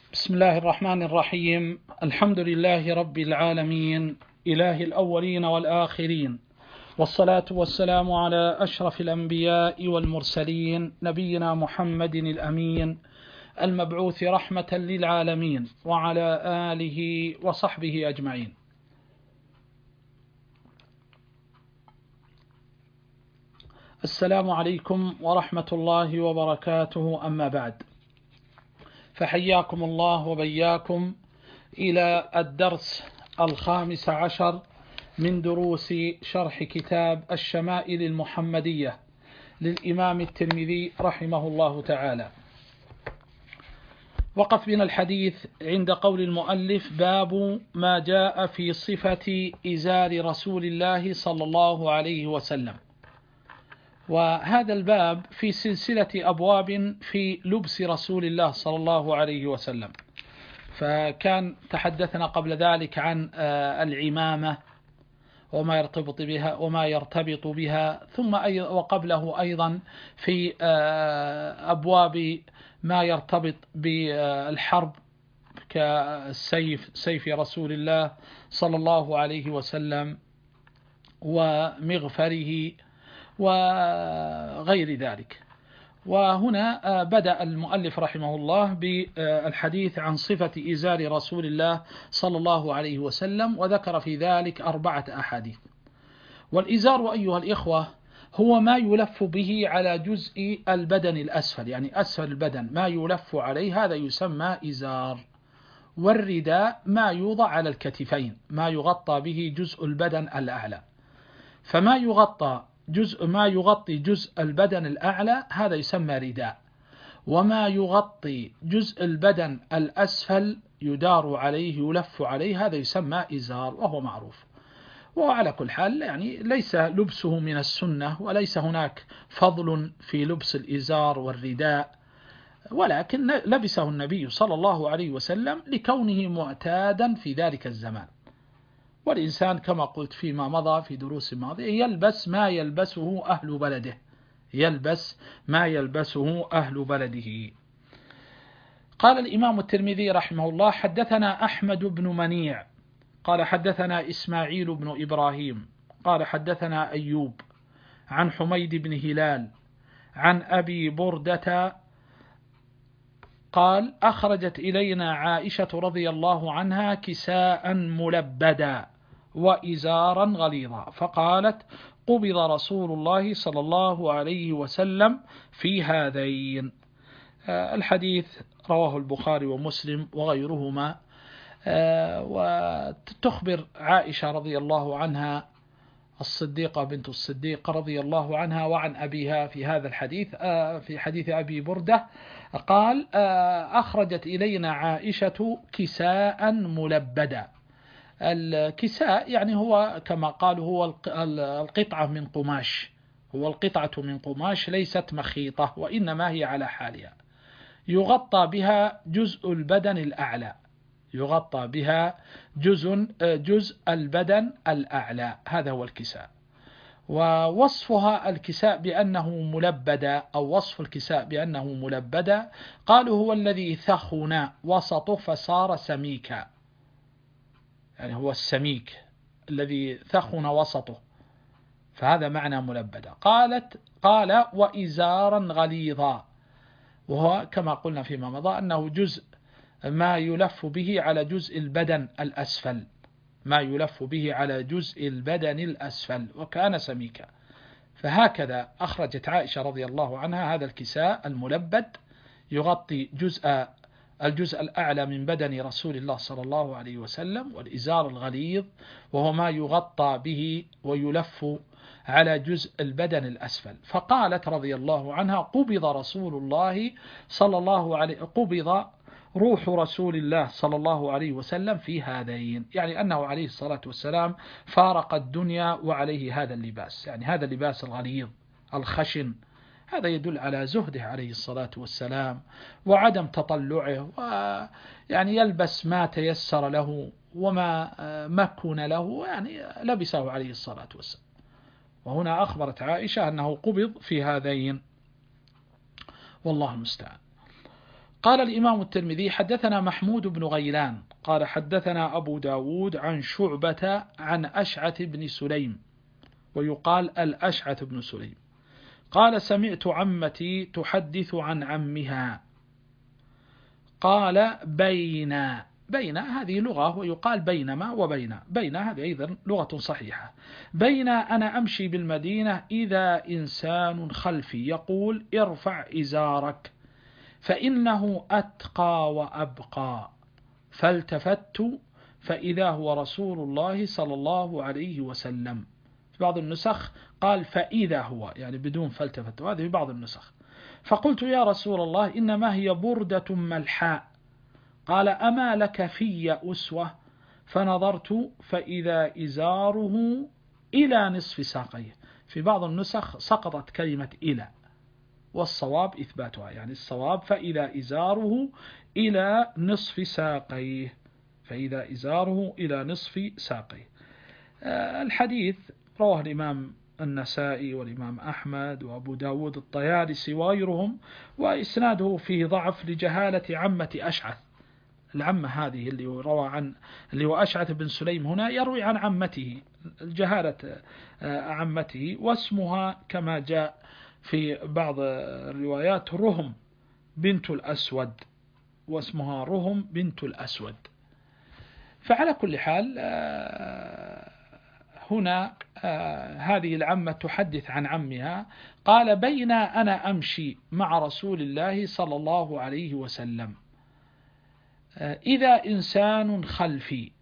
بسم الله الرحمن الرحيم. الحمد لله رب العالمين، إله الأولين والآخرين، والصلاة والسلام على أشرف الأنبياء والمرسلين، نبينا محمد الأمين المبعوث رحمة للعالمين، وعلى آله وصحبه أجمعين. السلام عليكم ورحمة الله وبركاته. أما بعد، فحياكم الله وبياكم إلى الدرس 15 من دروس شرح كتاب الشمائل المحمدية للإمام الترمذي رحمه الله تعالى. وقف بنا الحديث عند قول المؤلف: باب ما جاء في صفة إزار رسول الله صلى الله عليه وسلم. وهذا الباب في سلسلة أبواب في لبس رسول الله صلى الله عليه وسلم. فكان تحدثنا قبل ذلك عن العمامة وما يرتبط بها، ثم وقبله أيضا في أبواب ما يرتبط بالحرب كالسيف، سيف رسول الله صلى الله عليه وسلم ومغفره وغير ذلك. وهنا بدأ المؤلف رحمه الله بالحديث عن صفة إزار رسول الله صلى الله عليه وسلم، وذكر في ذلك 4 أحاديث. والإزار أيها الإخوة هو ما يلف به على جزء البدن الأسفل، يعني أسفل البدن ما يلف عليه، هذا يسمى إزار. والرداء ما يوضع على الكتفين، ما يغطى به جزء البدن الأعلى. فما يغطي جزء البدن الأعلى هذا يسمى رداء، وما يغطي جزء البدن الأسفل يدار عليه يلف عليه هذا يسمى إزار، وهو معروف. وعلى كل حال يعني ليس لبسه من السنة، وليس هناك فضل في لبس الإزار والرداء، ولكن لبسه النبي صلى الله عليه وسلم لكونه معتادا في ذلك الزمان. والإنسان كما قلت فيما مضى في دروس ماضية يلبس ما يلبسه أهل بلده، يلبس ما يلبسه أهل بلده. قال الإمام الترمذي رحمه الله: حدثنا أحمد بن منيع قال حدثنا إسماعيل بن إبراهيم قال حدثنا أيوب عن حميد بن هلال عن أبي بردة قال: أخرجت إلينا عائشة رضي الله عنها كساء ملبدا وإزارا غليظا، فقالت: قبض رسول الله صلى الله عليه وسلم في هذين. الحديث رواه البخاري ومسلم وغيرهما. وتخبر عائشة رضي الله عنها الصديقة بنت الصديق رضي الله عنها وعن أبيها في هذا الحديث، في حديث أبي بردة قال: أخرجت إلينا عائشة كساء ملبدا. الكساء يعني هو كما قالوا هو القطعة من قماش، هو القطعة من قماش ليست مخيطة، وإنما هي على حالها، يغطى بها جزء البدن الأعلى، يغطى بها جزء البدن الأعلى، هذا هو الكساء. ووصفها الكساء بأنه ملبدا، أو وصف الكساء بأنه ملبدا، قالوا هو الذي ثخن وسطه فصار سميكا، يعني هو السميك الذي ثخن وسطه، فهذا معنى ملبدا. قال: وإزارا غليظا، وهو كما قلنا فيما مضى أنه جزء ما يلف به على جزء البدن الأسفل، ما يلف به على جزء البدن الأسفل، وكان سميكا. فهكذا أخرجت عائشة رضي الله عنها هذا الكساء الملبد يغطي الجزء الأعلى من بدن رسول الله صلى الله عليه وسلم، والإزار الغليظ وهو ما يغطى به ويلف على جزء البدن الأسفل. فقالت رضي الله عنها: قبض رسول الله صلى الله عليه قبض روح رسول الله صلى الله عليه وسلم في هذين، يعني أنه عليه الصلاة والسلام فارق الدنيا وعليه هذا اللباس، يعني هذا اللباس الغليظ الخشن، هذا يدل على زهده عليه الصلاة والسلام وعدم تطلعه، ويعني يلبس ما تيسر له وما مكن له، يعني لبسه عليه الصلاة والسلام. وهنا أخبرت عائشة أنه قبض في هذين، والله المستعان. قال الإمام الترمذي حدثنا محمود بن غيلان قال حدثنا أبو داود عن شعبة عن أشعث بن سليم، ويقال الأشعث بن سليم، قال سمعت عمتي تحدث عن عمها قال بين هذه لغة، ويقال بينما بين هذه أيضا لغة صحيحة. بين أنا أمشي بالمدينة إذا إنسان خلفي يقول ارفع إزارك فإنه أتقى وأبقى، فالتفت فإذا هو رسول الله صلى الله عليه وسلم. في بعض النسخ قال فإذا هو، يعني بدون فالتفت، وهذه في بعض النسخ. فقلت يا رسول الله إنما هي بردة ملحاء. قال أما لك في أسوة؟ فنظرت فإذا إزاره إلى نصف ساقيه. في بعض النسخ سقطت كلمة إلى، والصواب إثباتها، يعني الصواب فإذا إزاره إلى نصف ساقيه، فإذا إزاره إلى نصف ساقيه. الحديث رواه الإمام النسائي والإمام أحمد وأبو داود الطيالسي وغيرهم، وإسناده فيه ضعف لجهالة عمة أشعث. العمة هذه اللي هو أشعث بن سليم هنا يروي عن عمته، جهالة عمته، واسمها كما جاء في بعض الروايات رهم بنت الأسود، واسمها رهم بنت الأسود. فعلى كل حال هنا هذه العمة تحدث عن عمها، قال بين أنا أمشي مع رسول الله صلى الله عليه وسلم إذا إنسان خلفي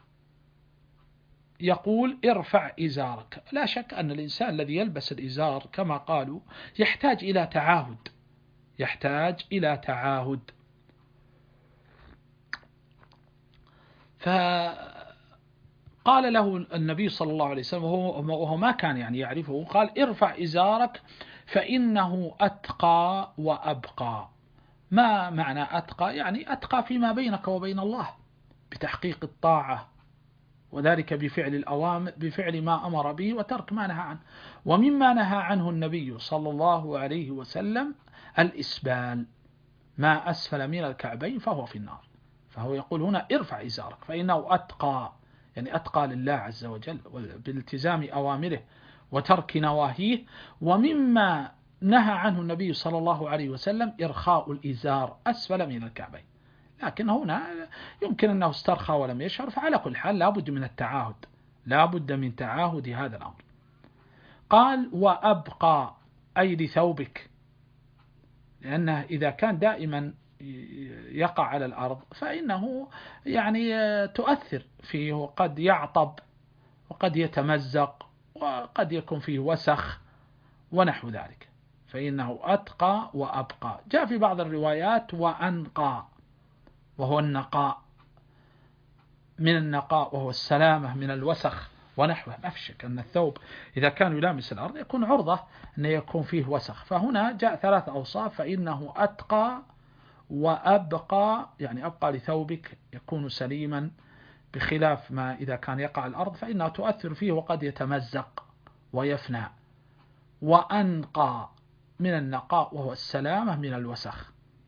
يقول ارفع إزارك. لا شك أن الإنسان الذي يلبس الإزار كما قالوا يحتاج إلى تعاهد، فقال له النبي صلى الله عليه وسلم وهو ما كان يعني يعرفه، قال ارفع إزارك فإنه أتقى وأبقى. ما معنى أتقى؟ يعني أتقى فيما بينك وبين الله بتحقيق الطاعة، وذلك بفعل الأوامر، بفعل ما أمر به وترك ما نهى عنه. ومما نهى عنه النبي صلى الله عليه وسلم الإسبال، ما أسفل من الكعبين فهو في النار. فهو يقول هنا ارفع إزارك فإنه أتقى، يعني أتقى لله عز وجل بالالتزام أوامره وترك نواهيه. ومما نهى عنه النبي صلى الله عليه وسلم إرخاء الإزار أسفل من الكعبين، لكن هنا يمكن أنه استرخى ولم يشعر. فعلى كل حال لابد من التعاهد، لابد من تعاهد هذا الأمر. قال وأبقى أي لثوبك، لأنه إذا كان دائما يقع على الأرض فإنه يعني تؤثر فيه، وقد يعطب وقد يتمزق وقد يكون فيه وسخ ونحو ذلك، فإنه أتقى وأبقى. جاء في بعض الروايات وأنقى، وهو النقاء، من النقاء وهو السلامة من الوسخ ونحوه. ما في شك أن الثوب إذا كان يلامس الأرض يكون عرضة أن يكون فيه وسخ. فهنا جاء 3 أوصاف، فإنه أتقى وأبقى، يعني أبقى لثوبك يكون سليما، بخلاف ما إذا كان يقع الأرض فإنها تؤثر فيه وقد يتمزق ويفنى. وأنقى من النقاء وهو السلامة من الوسخ.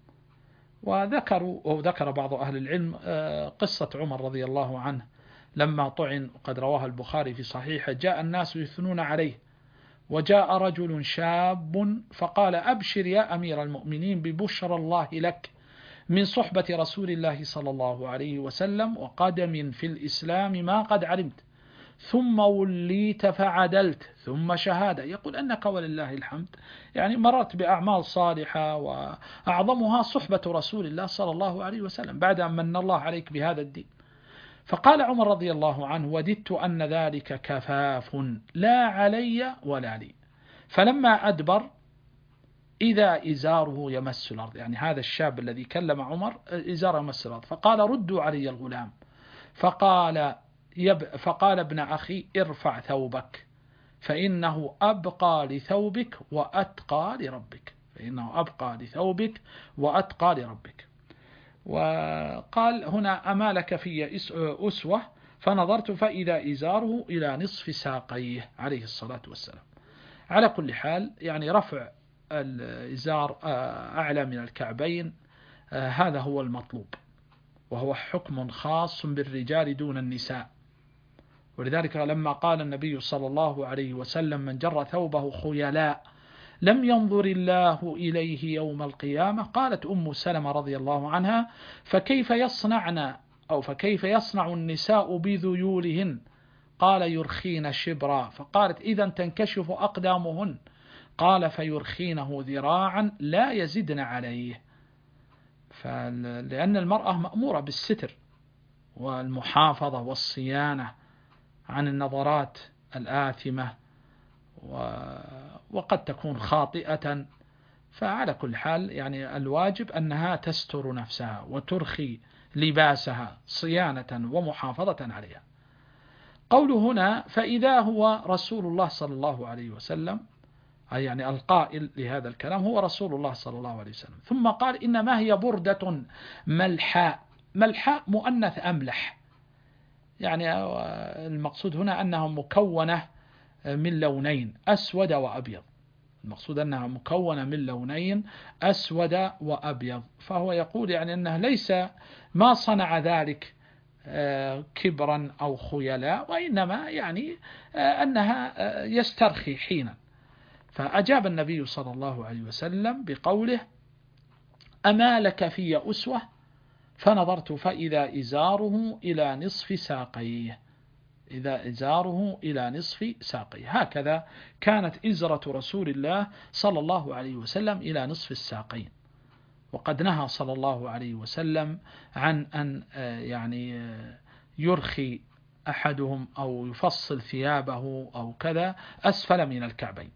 وذكر بعض أهل العلم قصة عمر رضي الله عنه لما طعن، وقد رواها البخاري في صحيحه، جاء الناس يثنون عليه، وجاء رجل شاب فقال أبشر يا أمير المؤمنين ببشر الله لك من صحبة رسول الله صلى الله عليه وسلم وقدم في الإسلام ما قد علمت، ثم وليت فعدلت، ثم شهادة. يقول أنك ولله الحمد يعني مررت بأعمال صالحة، وأعظمها صحبة رسول الله صلى الله عليه وسلم بعد أن من الله عليك بهذا الدين. فقال عمر رضي الله عنه وددت أن ذلك كفاف لا علي ولا لي. فلما أدبر إذا إزاره يمس الأرض، يعني هذا الشاب الذي كلم عمر إزاره يمس الأرض، فقال ردوا علي الغلام. فقال ابن أخي ارفع ثوبك فإنه أبقى لثوبك وأتقى لربك، فإنه أبقى لثوبك وأتقى لربك. وقال هنا أما لك في أسوة؟ فنظرت فإذا إزاره إلى نصف ساقيه عليه الصلاة والسلام. على كل حال يعني رفع الإزار أعلى من الكعبين هذا هو المطلوب، وهو حكم خاص بالرجال دون النساء. ولذلك لما قال النبي صلى الله عليه وسلم: من جر ثوبه خيلاء لم ينظر الله إليه يوم القيامة، قالت أم سلمة رضي الله عنها: فكيف يصنع النساء بذيولهن؟ قال: يرخين شبرا. فقالت: إذا تنكشف أقدامهن. قال: فيرخينه ذراعا لا يزدن عليه. لأن المرأة مأمورة بالستر والمحافظة والصيانة عن النظرات الآثمة، وقد تكون خاطئة. فعلى كل حال يعني الواجب أنها تستر نفسها وترخي لباسها صيانة ومحافظة عليها. قوله هنا: فإذا هو رسول الله صلى الله عليه وسلم، أي يعني القائل لهذا الكلام هو رسول الله صلى الله عليه وسلم. ثم قال: إنما هي بردة ملحاء. ملحاء مؤنث أملح، يعني المقصود هنا أنها مكونة من لونين أسود وأبيض. المقصود أنها مكونة من لونين أسود وأبيض. فهو يقول يعني أنه ليس ما صنع ذلك كبرا أو خيلاء، وإنما يعني أنها يسترخي حينا. فأجاب النبي صلى الله عليه وسلم بقوله: أما لك في أسوة؟ فنظرت فإذا إزاره إلى نصف ساقيه. إذا إزاره إلى نصف ساقيه. هكذا كانت إزرة رسول الله صلى الله عليه وسلم إلى نصف الساقين. وقد نهى صلى الله عليه وسلم عن أن يعني يرخي أحدهم أو يفصل ثيابه أو كذا أسفل من الكعبين،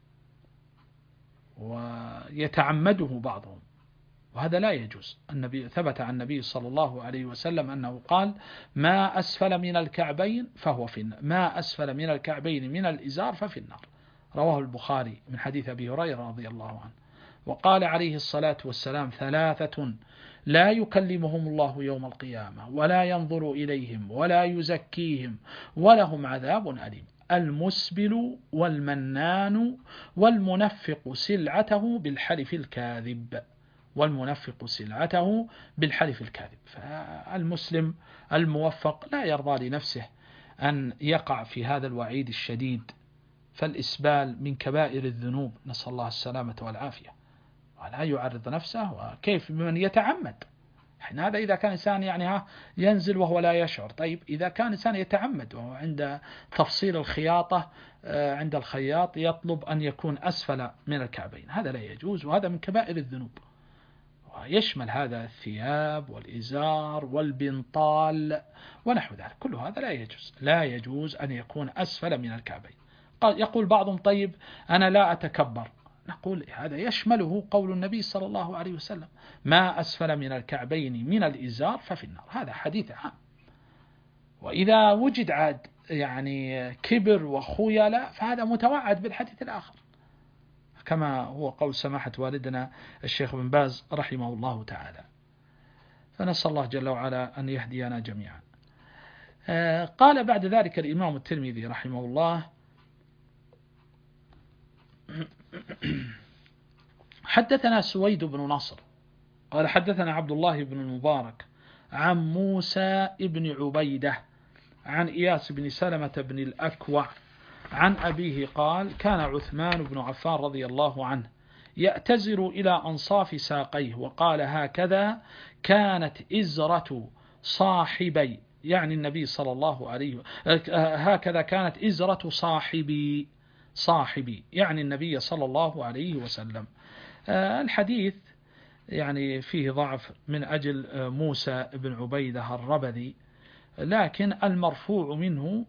ويتعمده بعضهم، وهذا لا يجوز. النبي ثبت عن النبي صلى الله عليه وسلم أنه قال: ما أسفل من الكعبين فهو في النار، ما أسفل من الكعبين من الإزار ففي النار. رواه البخاري من حديث أبي هريرة رضي الله عنه. وقال عليه الصلاة والسلام: ثلاثة لا يكلمهم الله يوم القيامة ولا ينظر إليهم ولا يزكيهم ولهم عذاب أليم: المسبل والمنان والمنفق سلعته بالحلف الكاذب. والمنفق سلعته بالحلف الكاذب. فالمسلم الموفق لا يرضى لنفسه أن يقع في هذا الوعيد الشديد، فالإسبال من كبائر الذنوب، نسأل الله السلامة والعافية، ولا يعرض نفسه. وكيف بمن يتعمد؟ هذا إذا كان إنسان يعني ينزل وهو لا يشعر. طيب إذا كان إنسان يتعمد وهو عند تفصيل الخياطة عند الخياط يطلب أن يكون أسفل من الكعبين، هذا لا يجوز، وهذا من كبائر الذنوب، ويشمل هذا الثياب والإزار والبنطال ونحو ذلك. كل هذا لا يجوز، لا يجوز أن يكون أسفل من الكعبين. يقول بعضهم: طيب أنا لا أتكبر. نقول هذا يشمله قول النبي صلى الله عليه وسلم: ما أسفل من الكعبين من الإزار ففي النار. هذا حديث عام. وإذا وجد عاد يعني كبر وخيلاء فهذا متوعد بالحديث الآخر، كما هو قول سماحة والدنا الشيخ بن باز رحمه الله تعالى. فنسأل الله جل وعلا أن يهدينا جميعا. قال بعد ذلك الإمام الترمذي رحمه الله: حدثنا سويد بن نصر قال حدثنا عبد الله بن المبارك عن موسى بن عبيدة عن إياس بن سلمة بن الأكوع عن أبيه قال: كان عثمان بن عفان رضي الله عنه يأتزر إلى أنصاف ساقيه، وقال: هكذا كانت إزرة صاحبي، يعني النبي صلى الله عليه هكذا كانت إزرة صاحبي يعني النبي صلى الله عليه وسلم. الحديث يعني فيه ضعف من أجل موسى بن عبيدة الربذي، لكن المرفوع منه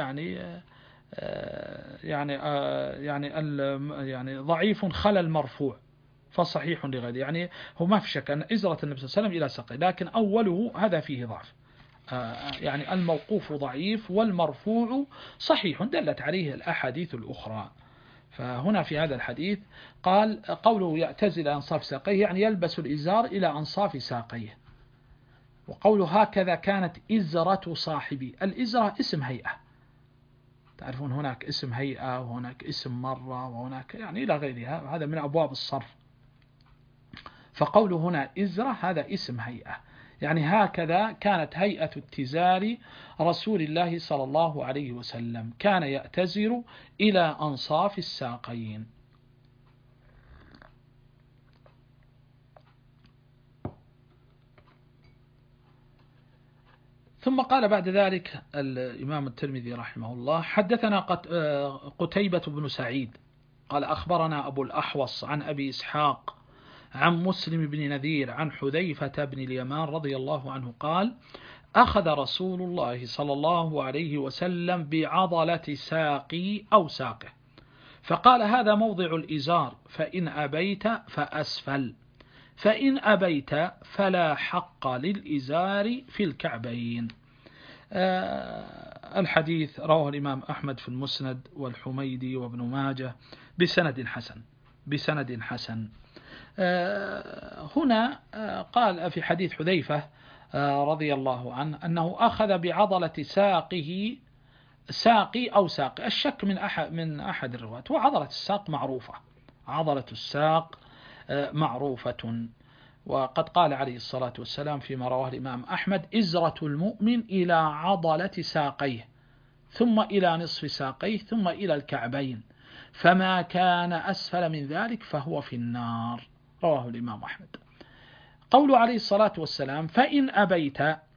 يعني ضعيف خلا المرفوع، فصحيح لغيره. يعني هو ما في شك أن إزرة النبي صلى الله عليه وسلم إلى ساقيه، لكن أوله هذا فيه ضعف. يعني الموقوف ضعيف والمرفوع صحيح، دلت عليه الأحاديث الأخرى. فهنا في هذا الحديث قال قوله يأتزل أنصاف ساقيه يعني يلبس الإزار إلى أنصاف ساقيه. وقوله هكذا كانت إزرة صاحبي، الإزرة اسم هيئة، تعرفون هناك اسم هيئة وهناك اسم مرة وهناك يعني إلى غيرها، هذا من أبواب الصرف. فقوله هنا إزرة هذا اسم هيئة، يعني هكذا كانت هيئة اتزار رسول الله صلى الله عليه وسلم، كان يأتزر إلى أنصاف الساقين. ثم قال بعد ذلك الإمام الترمذي رحمه الله: حدثنا قتيبة بن سعيد قال أخبرنا أبو الأحوص عن أبي إسحاق عن مسلم بن نذير عن حذيفة بن اليمان رضي الله عنه قال: أخذ رسول الله صلى الله عليه وسلم بعضلة ساقي أو ساقه فقال: هذا موضع الإزار، فإن أبيت فأسفل، فإن أبيت فلا حق للإزار في الكعبين. الحديث رواه الإمام أحمد في المسند والحميدي وابن ماجه بسند حسن. هنا قال في حديث حذيفة رضي الله عنه أنه أخذ بعضلة ساقي أو ساقي، الشك من أحد الرواة، وعضلة الساق معروفة، عضلة الساق معروفة. وقد قال عليه الصلاة والسلام فيما رواه الإمام أحمد: إزرة المؤمن إلى عضلة ساقيه، ثم إلى نصف ساقيه، ثم إلى الكعبين، فما كان أسفل من ذلك فهو في النار. رواه الإمام أحمد. قول عليه الصلاة والسلام: فإن أبيت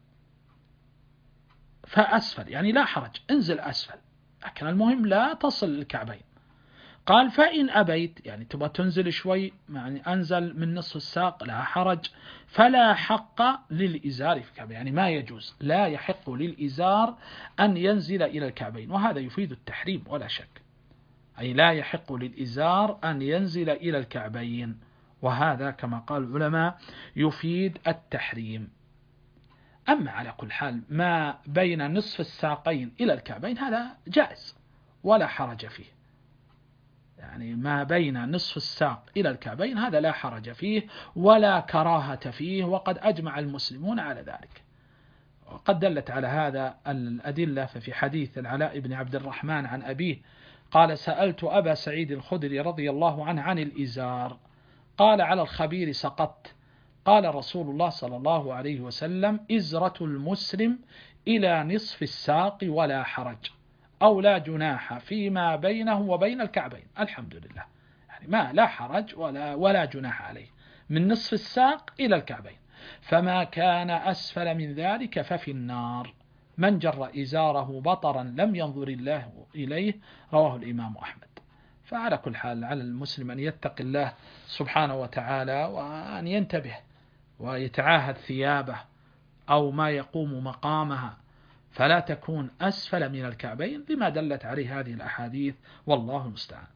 فأسفل، يعني لا حرج، انزل أسفل، لكن المهم لا تصل للكعبين. قال: فإن أبيت، يعني تبغى تنزل شوي، يعني أنزل من نصف الساق، لا حرج، فلا حق للإزار في الكعبين، يعني ما يجوز، لا يحق للإزار أن ينزل إلى الكعبين، وهذا يفيد التحريم ولا شك، أي لا يحق للإزار أن ينزل إلى الكعبين، وهذا كما قال العلماء يفيد التحريم. أما على كل حال ما بين نصف الساقين إلى الكعبين هذا جائز ولا حرج فيه، يعني ما بين نصف الساق إلى الكعبين هذا لا حرج فيه ولا كراهة فيه، وقد أجمع المسلمون على ذلك. وقد دلت على هذا الأدلة، ففي حديث العلاء بن عبد الرحمن عن أبيه قال: سألت أبا سعيد الخدري رضي الله عنه عن الإزار، قال: على الخبير سقطت. قال رسول الله صلى الله عليه وسلم: إزرة المسلم إلى نصف الساق ولا حرج، أو لا جناح فيما بينه وبين الكعبين. الحمد لله، يعني ما لا حرج ولا جناح عليه، من نصف الساق إلى الكعبين، فما كان أسفل من ذلك ففي النار، من جر إزاره بطرا لم ينظر الله إليه. رواه الإمام أحمد. فعلى كل حال على المسلم أن يتقي الله سبحانه وتعالى، وأن ينتبه ويتعاهد ثيابه أو ما يقوم مقامها، فلا تكون أسفل من الكعبين لما دلت عليه هذه الأحاديث، والله المستعان.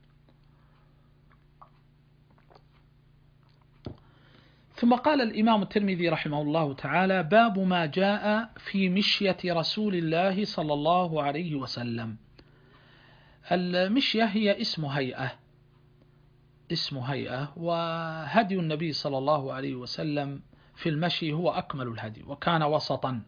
ثم قال الإمام الترمذي رحمه الله تعالى: باب ما جاء في مشية رسول الله صلى الله عليه وسلم. المشية هي اسم هيئة، وهدي النبي صلى الله عليه وسلم في المشي هو أكمل الهدي، وكان وسطا،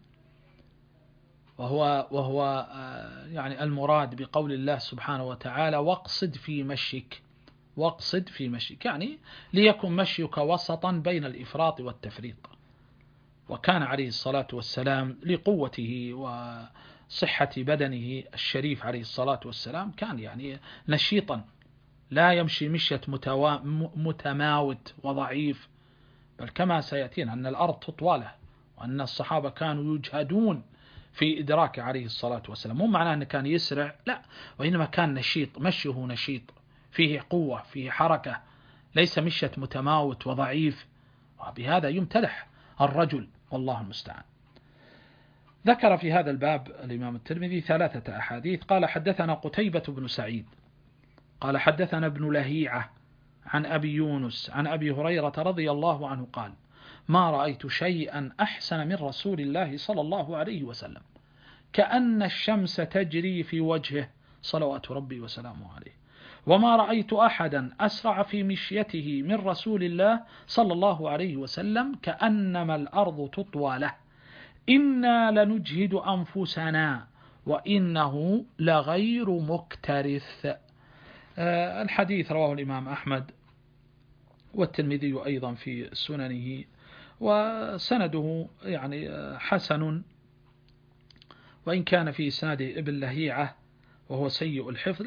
وهو يعني المراد بقول الله سبحانه وتعالى: واقصد في مشيك، يعني ليكن مشيك وسطا بين الإفراط والتفريط. وكان عليه الصلاة والسلام لقوته وصحة بدنه الشريف عليه الصلاة والسلام كان يعني نشيطا، لا يمشي مشية متماوت وضعيف، بل كما سيأتينا أن الأرض تطوى له، وأن الصحابة كانوا يجهدون في إدراك عليه الصلاة والسلام. مو معناه أنه كان يسرع، لا، وإنما كان نشيط، مشيه نشيط، فيه قوة، فيه حركة، ليس مشية متماوت وضعيف، وبهذا يمتدح الرجل، والله المستعان. ذكر في هذا الباب الإمام الترمذي 3 أحاديث. قال: حدثنا قتيبة بن سعيد قال: حدثنا ابن لهيعة عن أبي يونس عن أبي هريرة رضي الله عنه قال: ما رأيت شيئا أحسن من رسول الله صلى الله عليه وسلم، كأن الشمس تجري في وجهه صلوات ربي وسلامه عليه، وما رأيت أحدا أسرع في مشيته من رسول الله صلى الله عليه وسلم، كأنما الأرض تطوى له، إنا لنجهد أنفسنا وإنه لغير مكترث. الحديث رواه الإمام أحمد والترمذي أيضا في سننه، وسنده يعني حسن، وإن كان في إسناده ابن لهيعة وهو سيء الحفظ،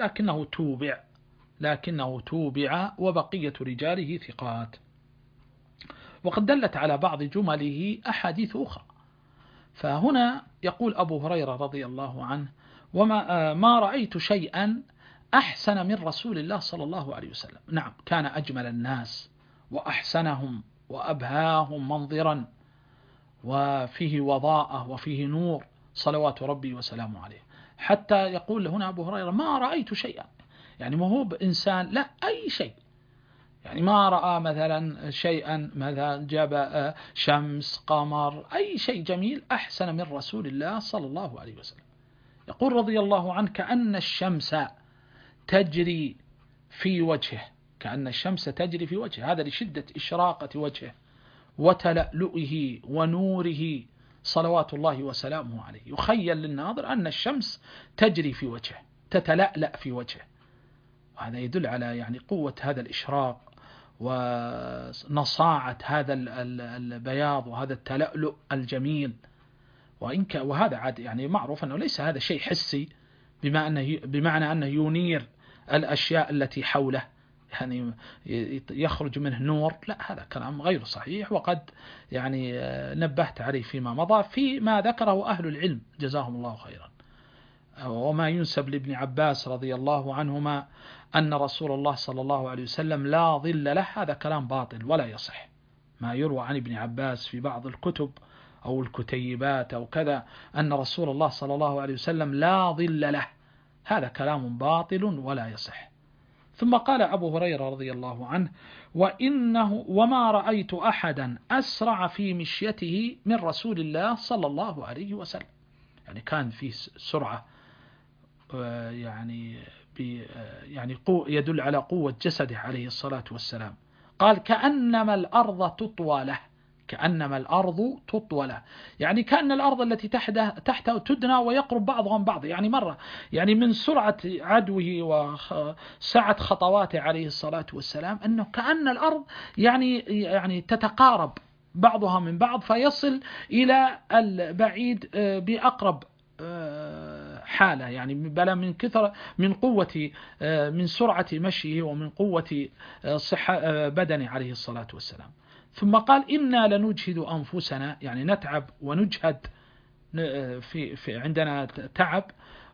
لكنه توبع وبقية رجاله ثقات. وقد دلت على بعض جمله أحاديث أخرى. فهنا يقول أبو هريرة رضي الله عنه: ما رأيت شيئا أحسن من رسول الله صلى الله عليه وسلم. نعم، كان أجمل الناس وأحسنهم وأبهاهم منظرا، وفيه وضاءة وفيه نور صلوات ربي وسلامه عليه. حتى يقول هنا أبو هريرة: ما رأيت شيئا، يعني ما هو بإنسان، لا، أي شيء، يعني ما رأى مثلا شيئا، مثلا جاب شمس، قمر، أي شيء جميل أحسن من رسول الله صلى الله عليه وسلم. يقول رضي الله عنه: كأن الشمس تجري في وجهه، كأن الشمس تجري في وجهه، هذا لشدة إشراقة وجهه وتلألؤه ونوره صلوات الله وسلامه عليه. يخيل للناظر أن الشمس تجري في وجهه، تتلألأ في وجهه، وهذا يدل على يعني قوة هذا الإشراق ونصاعة هذا البياض وهذا التلألؤ الجميل. وهذا عاد يعني معروف أنه ليس هذا شيء حسي بمعنى أنه ينير الأشياء التي حوله، يعني يخرج منه نور، لا، هذا كلام غير صحيح. وقد يعني نبهت عليه فيما مضى فيما ذكره أهل العلم جزاهم الله خيرا. وما ينسب لابن عباس رضي الله عنهما أن رسول الله صلى الله عليه وسلم لا ظل له، هذا كلام باطل ولا يصح. ما يروى عن ابن عباس في بعض الكتب أو الكتيبات أو كذا أن رسول الله صلى الله عليه وسلم لا ظل له، هذا كلام باطل ولا يصح. ثم قال أبو هريرة رضي الله عنه: وما رأيت أحدا أسرع في مشيته من رسول الله صلى الله عليه وسلم. يعني كان في سرعة، يعني يدل على قوة جسده عليه الصلاة والسلام. قال: كأنما الأرض تطوى له، كأنما الأرض تطوى له، يعني كأن الأرض التي تحته تدنى ويقرب بعضها من بعض، يعني مرة، يعني من سرعة عدوه وسعة خطواته عليه الصلاة والسلام أنه كأن الأرض يعني تتقارب بعضها من بعض، فيصل إلى البعيد بأقرب حالة، يعني بلا من كثر من قوة، من سرعة مشيه ومن قوة صحة بدنه عليه الصلاة والسلام. ثم قال: إنا لنجهد أنفسنا، يعني نتعب ونجهد، في عندنا تعب،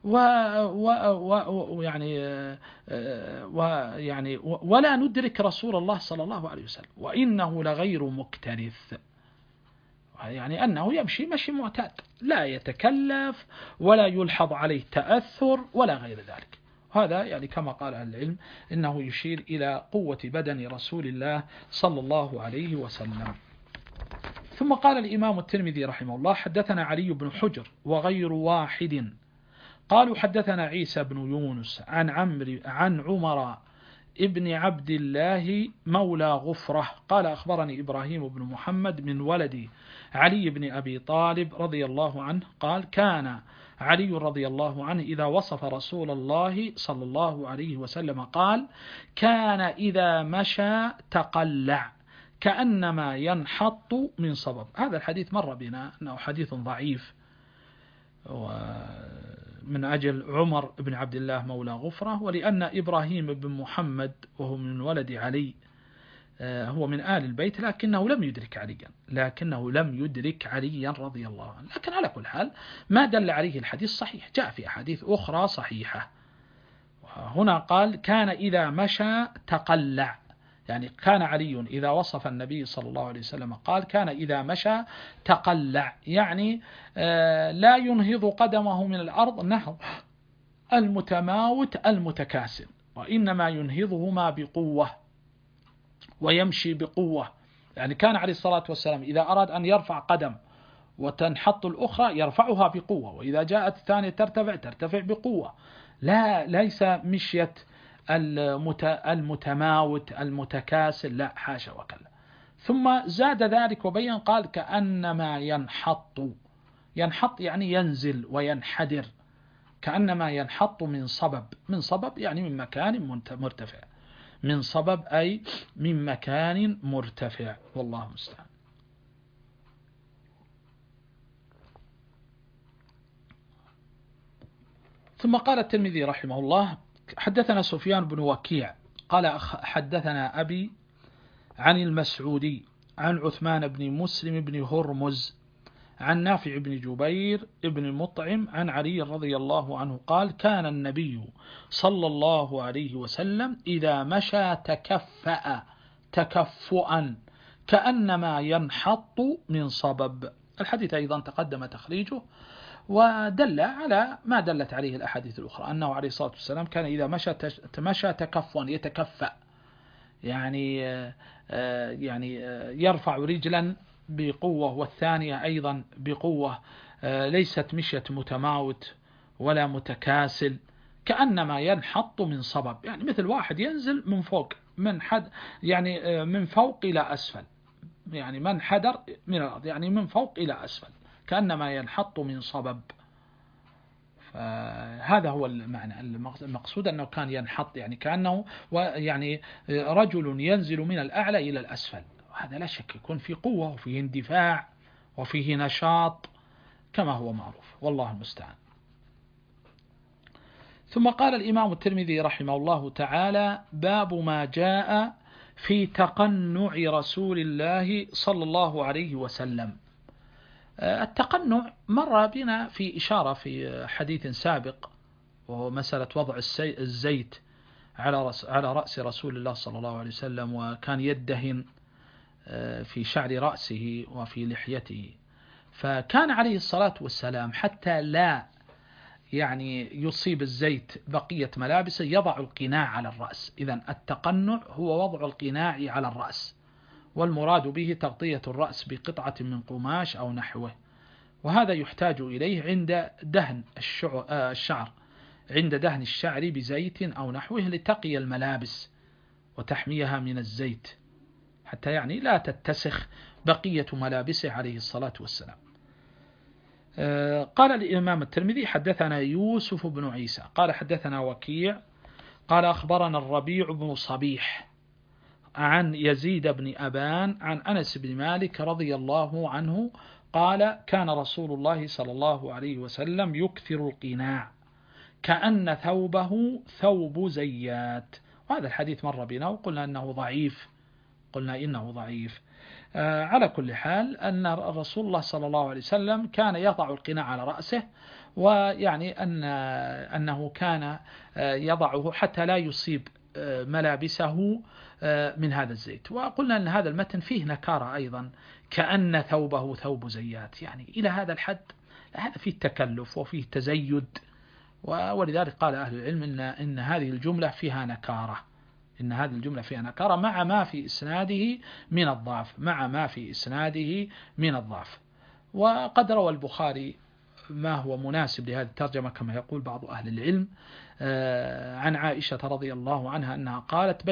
ويعني ولا ندرك رسول الله صلى الله عليه وسلم، وإنه لغير مكترث، يعني أنه يمشي مشي معتاد، لا يتكلف ولا يلحظ عليه تأثر ولا غير ذلك. هذا يعني كما قال أهل العلم إنه يشير إلى قوة بدن رسول الله صلى الله عليه وسلم. ثم قال الإمام الترمذي رحمه الله: حدثنا علي بن حجر وغير واحد قالوا حدثنا عيسى بن يونس عن عمر ابن عبد الله مولى غفرة قال: أخبرني إبراهيم بن محمد من ولد علي بن أبي طالب رضي الله عنه قال: كان علي رضي الله عنه إذا وصف رسول الله صلى الله عليه وسلم قال: كان إذا مشى تقلع كأنما ينحط من صبب. هذا الحديث مر بنا أنه حديث ضعيف، من أجل عمر بن عبد الله مولى غفرة، ولأن إبراهيم بن محمد وهو من ولد علي هو من آل البيت، لكنه لم يدرك عليا رضي الله عنه. لكن على كل حال ما دل عليه الحديث صحيح، جاء في أحاديث أخرى صحيحة. هنا قال: كان إذا مشى تقلع، يعني كان علي إذا وصف النبي صلى الله عليه وسلم قال: كان إذا مشى تقلع، يعني لا ينهض قدمه من الأرض نهض المتماوت المتكاسل، وإنما ينهضهما بقوة ويمشي بقوة. يعني كان عليه الصلاة والسلام إذا أراد أن يرفع قدم وتنحط الأخرى يرفعها بقوة، وإذا جاءت الثانية ترتفع بقوة، ليس مشية المتماوت المتكاسل، لا، حاشا وكلا. ثم زاد ذلك وبين قال: كأنما ينحط يعني ينزل وينحدر، كأنما ينحط من صبب يعني من مكان مرتفع. من صبب أي من مكان مرتفع، والله المستعان. ثم قال الترمذي رحمه الله: حدثنا سفيان بن وكيع قال حدثنا أبي عن المسعودي عن عثمان بن مسلم بن هرمز عن نافع بن جبير بن مطعم عن علي رضي الله عنه قال: كان النبي صلى الله عليه وسلم إذا مشى تكفأ تكفؤا كأنما ينحط من صبب. الحديث أيضا تقدم تخريجه، ودل على ما دلت عليه الأحاديث الأخرى، أنه عليه الصلاة والسلام كان إذا مشى تكفؤا يتكفأ، يعني يرفع رجلا بقوة والثانية أيضا بقوة، ليست مشية متماوت ولا متكاسل، كأنما ينحط من صبب، يعني مثل واحد ينزل من فوق، من حد يعني من فوق إلى أسفل، يعني من حدر من الأرض، يعني من فوق إلى أسفل، كأنما ينحط من صبب. هذا هو المعنى المقصود، أنه كان ينحط، يعني كأنه يعني رجل ينزل من الأعلى إلى الأسفل. هذا لا شك يكون فيه قوة وفيه اندفاع وفيه نشاط كما هو معروف، والله المستعان. ثم قال الإمام الترمذي رحمه الله تعالى: باب ما جاء في تقنع رسول الله صلى الله عليه وسلم. التقنع مر بنا في إشارة في حديث سابق، وهو مسألة وضع الزيت على رأس رسول الله صلى الله عليه وسلم، وكان يدهن في شعر رأسه وفي لحيته، فكان عليه الصلاة والسلام حتى لا يعني يصيب الزيت بقية ملابسه يضع القناع على الرأس. إذن التقنع هو وضع القناع على الرأس، والمراد به تغطية الرأس بقطعة من قماش أو نحوه، وهذا يحتاج إليه عند دهن الشعر، عند دهن الشعر بزيت أو نحوه لتقي الملابس وتحميها من الزيت، حتى يعني لا تتسخ بقية ملابسه عليه الصلاة والسلام. قال الإمام الترمذي: حدثنا يوسف بن عيسى قال حدثنا وكيع قال أخبرنا الربيع بن صبيح عن يزيد بن أبان عن أنس بن مالك رضي الله عنه قال: كان رسول الله صلى الله عليه وسلم يكثر القناع كأن ثوبه ثوب زيات. وهذا الحديث مر بنا وقلنا إنه ضعيف. على كل حال أن الرسول الله صلى الله عليه وسلم كان يضع القناع على رأسه، ويعني أنه كان يضعه حتى لا يصيب ملابسه من هذا الزيت. وقلنا أن هذا المتن فيه نكارة أيضا، كأن ثوبه ثوب زيات، يعني إلى هذا الحد هذا فيه تكلف وفيه تزيد، ولذلك قال أهل العلم إن هذه الجملة فيها نكارة، مع ما في إسناده من الضعف. وقد روى البخاري ما هو مناسب لهذه الترجمة كما يقول بعض أهل العلم عن عائشة رضي الله عنها أنها قالت: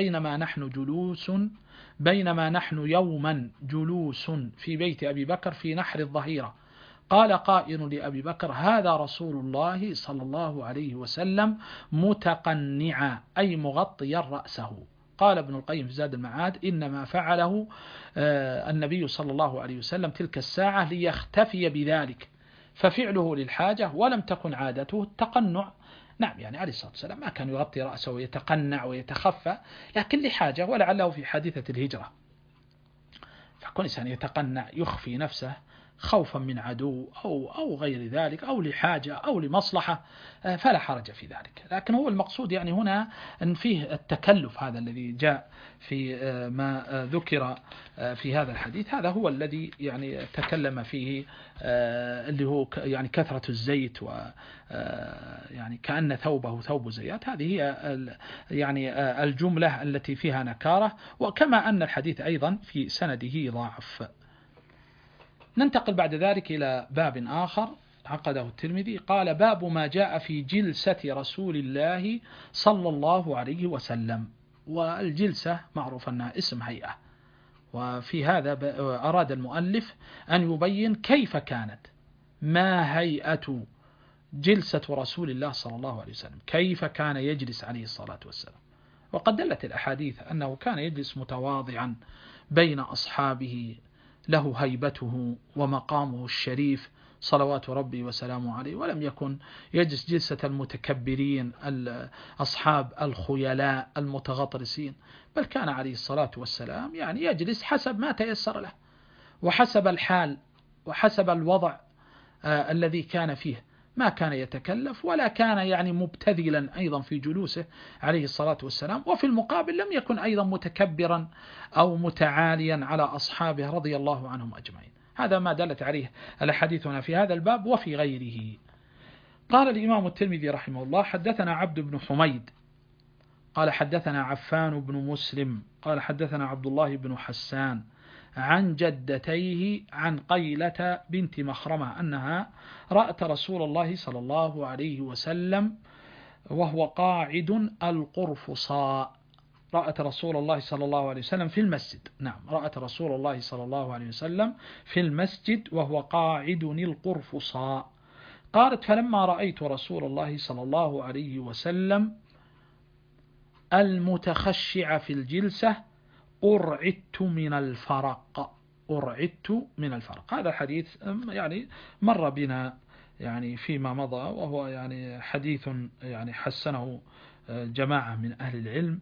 بينما نحن يوما جلوس في بيت أبي بكر في نحر الظهيرة، قال قائل لأبي بكر: هذا رسول الله صلى الله عليه وسلم متقنعا، أي مغطيا رأسه. قال ابن القيم في زاد المعاد: إنما فعله النبي صلى الله عليه وسلم تلك الساعة ليختفي بذلك، ففعله للحاجة ولم تكن عادته التقنع. نعم، يعني عليه الصلاة والسلام ما كان يغطي رأسه ويتقنع ويتخفى، لكن لحاجة، ولعله في حادثة الهجرة، فكل إنسان يتقنع يخفي نفسه خوفا من عدو أو غير ذلك، أو لحاجة أو لمصلحة، فلا حرج في ذلك. لكن هو المقصود يعني هنا أن فيه التكلف، هذا الذي جاء في ما ذكر في هذا الحديث، هذا هو الذي يعني تكلم فيه، اللي هو يعني كثرة الزيت، و يعني كأن ثوبه ثوب زيات. هذه هي يعني الجملة التي فيها نكارة، وكما أن الحديث أيضا في سنده ضعف. ننتقل بعد ذلك إلى باب آخر عقده الترمذي، قال: باب ما جاء في جلسة رسول الله صلى الله عليه وسلم. والجلسة معروف أنها اسم هيئة، وفي هذا أراد المؤلف أن يبين كيف كانت، ما هيئة جلسة رسول الله صلى الله عليه وسلم، كيف كان يجلس عليه الصلاة والسلام. وقد دلت الأحاديث أنه كان يجلس متواضعا بين أصحابه، له هيبته ومقامه الشريف صلوات ربي وسلامه عليه، ولم يكن يجلس جلسة المتكبرين أصحاب الخيلاء المتغطرسين، بل كان عليه الصلاة والسلام يعني يجلس حسب ما تيسر له وحسب الحال وحسب الوضع الذي كان فيه، ما كان يتكلف ولا كان يعني مبتذلا أيضا في جلوسه عليه الصلاة والسلام. وفي المقابل لم يكن أيضا متكبرا أو متعاليا على أصحابه رضي الله عنهم أجمعين. هذا ما دلت عليه الحديثنا في هذا الباب وفي غيره. قال الإمام الترمذي رحمه الله: حدثنا عبد بن حميد قال حدثنا عفان بن مسلم قال حدثنا عبد الله بن حسان عن جدتيه عن قيلة بنت مخرمة أنها رأت رسول الله صلى الله عليه وسلم وهو قاعد القرفصاء. رأت رسول الله صلى الله عليه وسلم في المسجد، نعم، رأت رسول الله صلى الله عليه وسلم في المسجد وهو قاعد القرفصاء. قالت: فلما رأيت رسول الله صلى الله عليه وسلم المتخشع في الجلسة أرعدت من الفرق. أرعدت من الفرق. هذا الحديث يعني مر بنا يعني فيما مضى، وهو يعني حديث يعني حسنه جماعة من أهل العلم.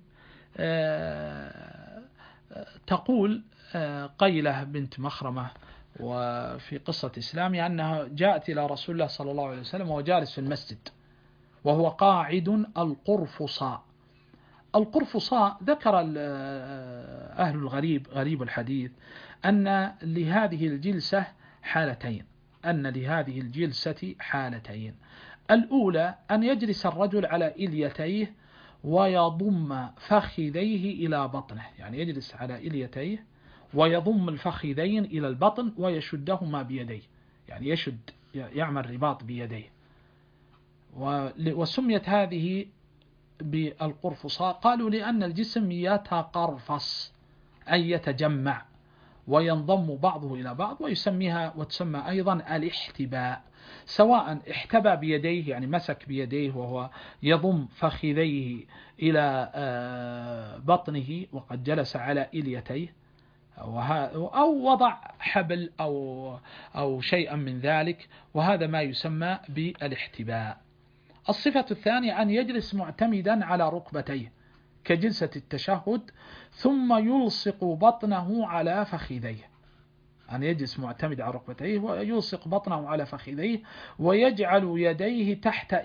تقول قيلة بنت مخرمة وفي قصة إسلامها أنها جاءت إلى رسول الله صلى الله عليه وسلم وهو جالس في المسجد وهو قاعد القرفصاء. القرفصاء ذكر أهل غريب الحديث أن لهذه الجلسة حالتين، الأولى أن يجلس الرجل على إليتيه ويضم فخذيه إلى بطنه، يعني يجلس على إليتيه ويضم الفخذين إلى البطن ويشدهما بيديه، يعني يعمل رباط بيديه. وسميت هذه بالقرفصاء قالوا لأن الجسم يتقرفص أي يتجمع وينضم بعضه إلى بعض، وتسمى أيضا الاحتباء، سواء احتبى بيديه يعني مسك بيديه وهو يضم فخذيه إلى بطنه وقد جلس على إليتيه، أو وضع حبل أو شيئا من ذلك، وهذا ما يسمى بالاحتباء. الصفة الثانية أن يجلس معتمدا على ركبتيه كجلسة التشهد ثم يلصق بطنه على فخذيه، أن يجلس معتمد على ركبتيه ويلصق بطنه على فخذيه ويجعل يديه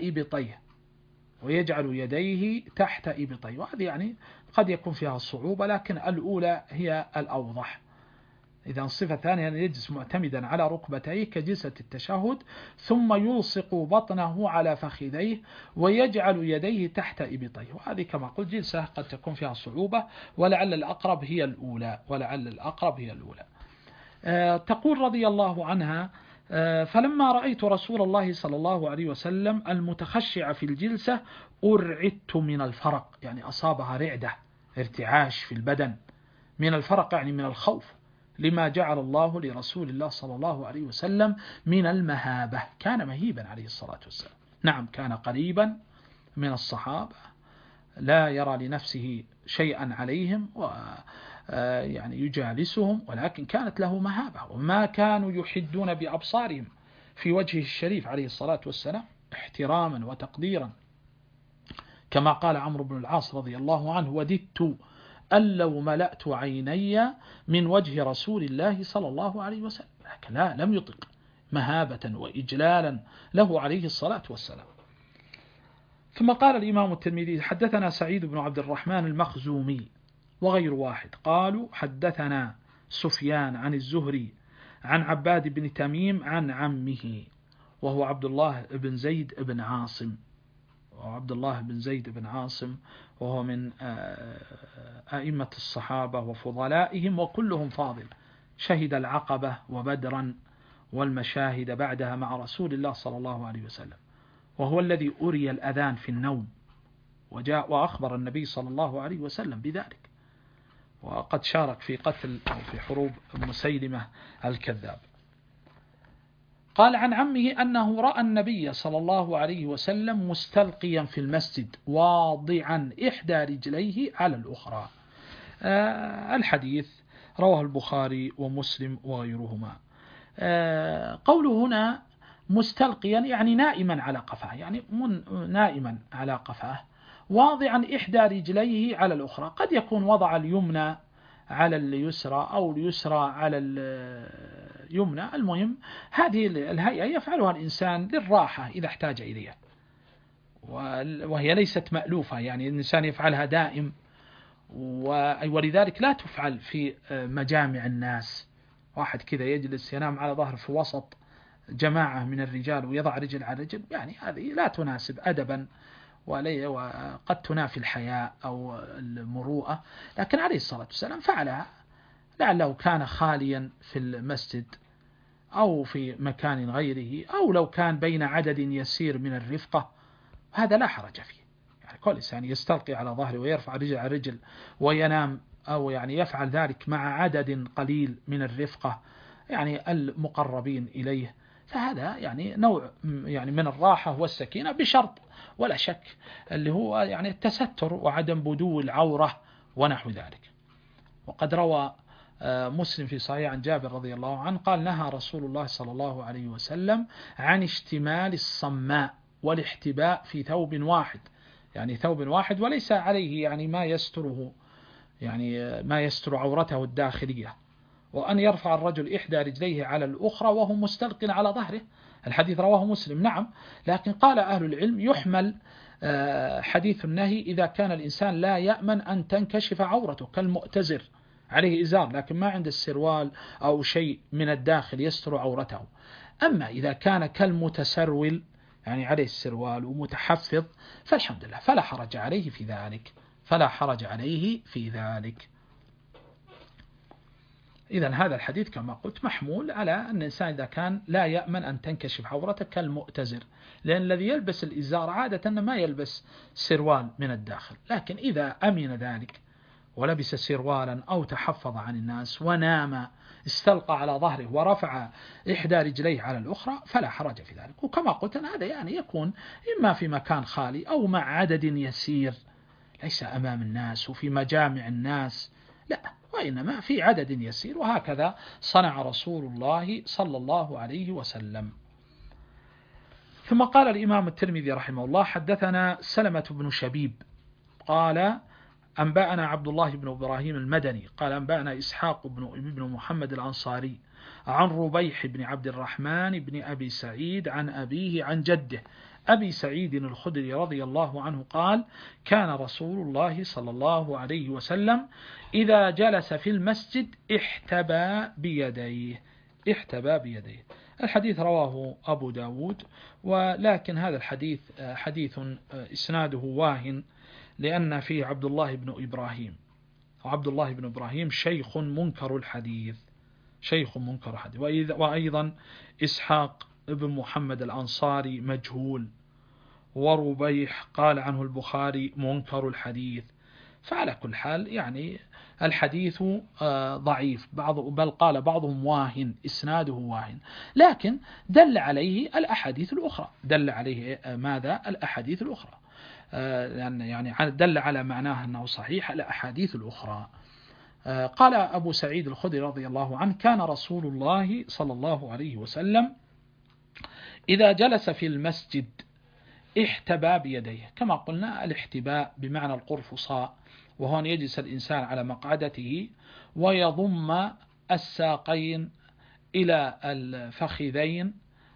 تحت إبطيه، وهذه يعني قد يكون فيها الصعوبة، لكن الأولى هي الأوضح. إذا الصفة الثانية أن يجلس معتمدا على ركبتيه كجلسة التشهد ثم يلصق بطنه على فخذيه ويجعل يديه تحت إبطيه، وهذه كما قلت جلسة قد تكون فيها صعوبة، ولعل الأقرب هي الأولى. تقول رضي الله عنها: فلما رأيت رسول الله صلى الله عليه وسلم المتخشع في الجلسة أرعدت من الفرق، يعني أصابها رعدة ارتعاش في البدن، من الفرق يعني من الخوف، لما جعل الله لرسول الله صلى الله عليه وسلم من المهابة، كان مهيبا عليه الصلاة والسلام. نعم، كان قريبا من الصحابة لا يرى لنفسه شيئا عليهم يعني يجالسهم، ولكن كانت له مهابة، وما كانوا يحدون بأبصارهم في وجهه الشريف عليه الصلاة والسلام احتراما وتقديرا، كما قال عمرو بن العاص رضي الله عنه: وددت أن لو ملأت عيني من وجه رسول الله صلى الله عليه وسلم، لكن لم يطق مهابة وإجلالا له عليه الصلاة والسلام. ثم قال الإمام الترمذي: حدثنا سعيد بن عبد الرحمن المخزومي وغير واحد قالوا حدثنا سفيان عن الزهري عن عباد بن تميم عن عمه وهو عبد الله بن زيد بن عاصم، وهو من أئمة الصحابة وفضلائهم وكلهم فاضل، شهد العقبة وبدرا والمشاهد بعدها مع رسول الله صلى الله عليه وسلم، وهو الذي أري الأذان في النوم وجاء وأخبر النبي صلى الله عليه وسلم بذلك، وقد شارك في قتل أو في حروب مسيلمة الكذاب. قال عن عمه أنه رأى النبي صلى الله عليه وسلم مستلقيا في المسجد واضعا إحدى رجليه على الأخرى. الحديث رواه البخاري ومسلم وغيرهما. قوله هنا مستلقيا يعني نائما على قفاه، يعني نائما على قفاه، واضعا إحدى رجليه على الأخرى، قد يكون وضع اليمنى على اليسرى أو اليسرى على اليمنى، المهم هذه الهيئة يفعلها الإنسان للراحة إذا احتاج إليها، وهي ليست مألوفة، يعني الإنسان يفعلها دائم، ولذلك لا تفعل في مجامع الناس، واحد كذا يجلس ينام على ظهر في وسط جماعة من الرجال ويضع رجل على رجل، يعني هذه لا تناسب أدبا وقد تنافي الحياء أو المروءة. لكن عليه الصلاة والسلام فعلها، لعله كان خاليا في المسجد أو في مكان غيره، أو لو كان بين عدد يسير من الرفقة، هذا لا حرج فيه. يعني كل إنسان يستلقي على ظهره ويرفع رجل على رجل وينام، أو يعني يفعل ذلك مع عدد قليل من الرفقة، يعني المقربين إليه، فهذا يعني نوع يعني من الراحة والسكينة، بشرط ولا شك اللي هو يعني التستر وعدم بدو العورة ونحو ذلك. وقد روى مسلم في صحيح عن جابر رضي الله عنه قال نهى رسول الله صلى الله عليه وسلم عن اشتمال الصماء والاحتباء في ثوب واحد، يعني ثوب واحد وليس عليه يعني ما يستره، يعني ما يستر عورته الداخلية، وأن يرفع الرجل إحدى رجليه على الأخرى وهو مستلق على ظهره. الحديث رواه مسلم، نعم، لكن قال أهل العلم يحمل حديث النهي إذا كان الإنسان لا يأمن أن تنكشف عورته، كالمؤتزر عليه إزار لكن ما عنده السروال أو شيء من الداخل يستر عورته. أما إذا كان كالمتسرول يعني عليه السروال ومتحفظ فالحمد لله، فلا حرج عليه في ذلك، فلا حرج عليه في ذلك. إذن هذا الحديث كما قلت محمول على أن الإنسان إذا كان لا يأمن أن تنكشف عورته كالمؤتزر، لأن الذي يلبس الإزار عادة ما يلبس سروال من الداخل، لكن إذا أمن ذلك ولبس سروالا أو تحفظ عن الناس ونام استلقى على ظهره ورفع إحدى رجليه على الأخرى فلا حرج في ذلك. وكما قلت أن هذا يعني يكون إما في مكان خالي أو مع عدد يسير، ليس أمام الناس وفي مجامع الناس، لا، وإنما في عدد يسير، وهكذا صنع رسول الله صلى الله عليه وسلم. ثم قال الإمام الترمذي رحمه الله حدثنا سلمة بن شبيب قال أنبأنا عبد الله بن إبراهيم المدني قال أنبأنا إسحاق بن محمد الأنصاري عن ربيح بن عبد الرحمن بن أبي سعيد عن أبيه عن جده أبي سعيد الخدري رضي الله عنه قال كان رسول الله صلى الله عليه وسلم إذا جلس في المسجد احتبى بيديه. الحديث رواه أبو داود، ولكن هذا الحديث حديث إسناده واهن، لأن فيه عبد الله بن إبراهيم، وعبد الله بن إبراهيم شيخ منكر الحديث، وأيضا إسحاق بن محمد الأنصاري مجهول، وربيح قال عنه البخاري منكر الحديث. فعلى كل حال يعني الحديث ضعيف، بل قال بعضهم واهن، إسناده واهن، لكن دل عليه الأحاديث الأخرى. دل عليه ماذا؟ الأحاديث الأخرى، يعني دل على معناه أنه صحيح الأحاديث الأخرى. قال أبو سعيد الخدري رضي الله عنه كان رسول الله صلى الله عليه وسلم إذا جلس في المسجد احتبى بيديه. كما قلنا الاحتباء بمعنى القرفصاء، وهو أن يجلس الإنسان على مقعدته ويضم الساقين إلى الفخذين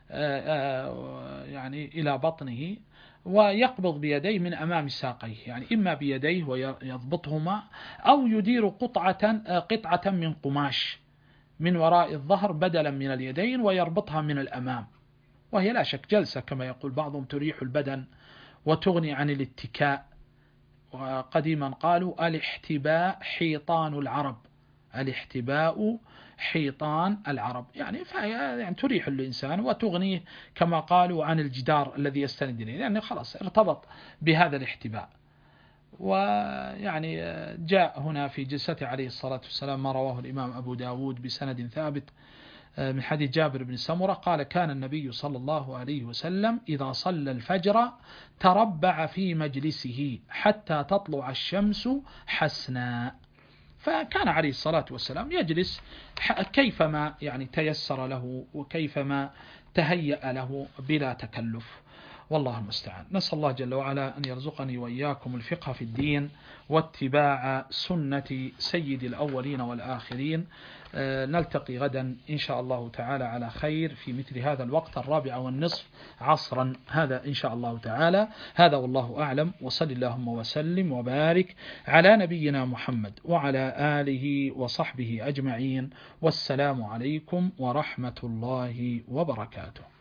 يعني إلى بطنه، ويقبض بيديه من أمام ساقيه، يعني إما بيديه ويضبطهما أو يدير قطعة من قماش من وراء الظهر بدلا من اليدين ويربطها من الأمام، وهي لا شك جلسة كما يقول بعضهم تريح البدن وتغني عن الاتكاء. وقديما قالوا الاحتباء حيطان العرب، الاحتباء حيطان العرب، يعني تريح الإنسان وتغنيه كما قالوا عن الجدار الذي يستند إليه، يعني خلاص ارتبط بهذا الاحتباء. ويعني جاء هنا في جلسته عليه الصلاة والسلام ما رواه الإمام أبو داود بسند ثابت من حديث جابر بن سمرة قال كان النبي صلى الله عليه وسلم إذا صلى الفجر تربع في مجلسه حتى تطلع الشمس حسنا. فكان عليه الصلاة والسلام يجلس كيفما يعني تيسر له وكيفما تهيأ له بلا تكلف، والله المستعان. نسأل الله جل وعلا أن يرزقني وإياكم الفقه في الدين واتباع سنة سيد الأولين والآخرين. نلتقي غدا إن شاء الله تعالى على خير في مثل هذا الوقت 4:30 عصرا، هذا إن شاء الله تعالى. هذا والله أعلم، وصل اللهم وسلم وبارك على نبينا محمد وعلى آله وصحبه أجمعين، والسلام عليكم ورحمة الله وبركاته.